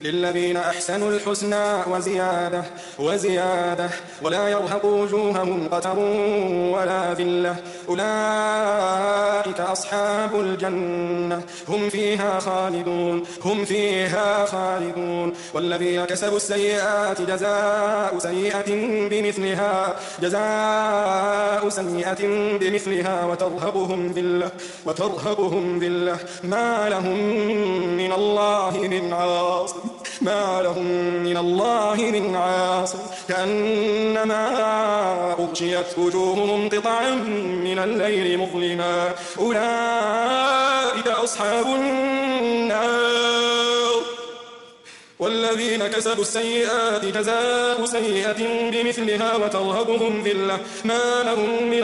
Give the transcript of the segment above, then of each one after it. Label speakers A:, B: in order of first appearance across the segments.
A: للذين أحسنوا الحسنى وزيادة ولا يرهق وجوههم قتر ولا ذلة أولئك أصحاب الجنة هم فيها خالدون والذين كسبوا السيئات جزاء سيئة بمثلها وترهبهم ذلة ما لهم من الله من عاصم كأنما أغشيت وجوههم قطعا من الليل مظلما أولئك أصحاب النار والذين كسبوا السيئات جزاء سيئة بمثلها وترهبهم ذلة ما لهم من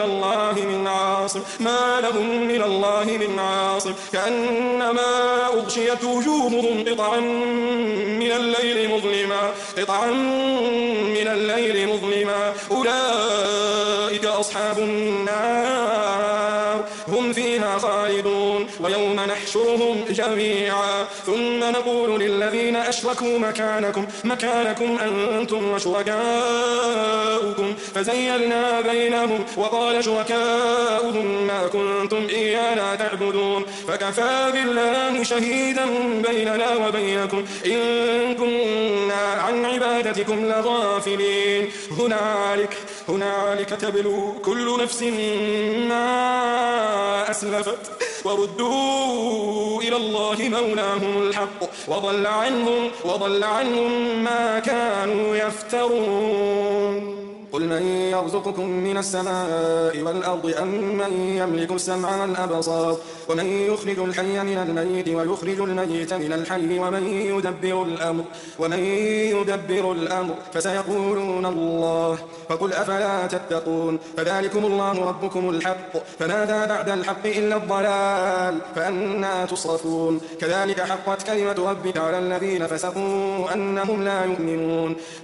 A: الله من عاصم كأنما أغشيت وجوههم قطعا من الليل مظلما أولئك أصحاب النار هم فيها خالدون ويوم نحشرهم جميعا ثم نقول للذين أشركوا مكانكم أنتم وشركاؤكم فزيلنا بينهم وقال شركاؤهم ما كنتم إيانا تعبدون فكفى بالله شهيدا بيننا وبينكم إن كنا عن عبادتكم لغافلين هنالك تبلو كل نفس ما أسلفت وردوا إلى الله مولاهم الحق وضل عنهم ما كانوا يفترون قل من يرزقكم من السماء والأرض أم من يملك السمع والأبصار ومن يخرج الحي من الميت ويخرج الميت من الحي ومن يدبر الأمر فسيقولون الله فقل أفلا تتقون فذلكم الله ربكم الحق فماذا بعد الحق إلا الضلال فأنا تصرفون كذلك حقت كلمة ربك على الذين فسقوا أنهم لا يؤمنون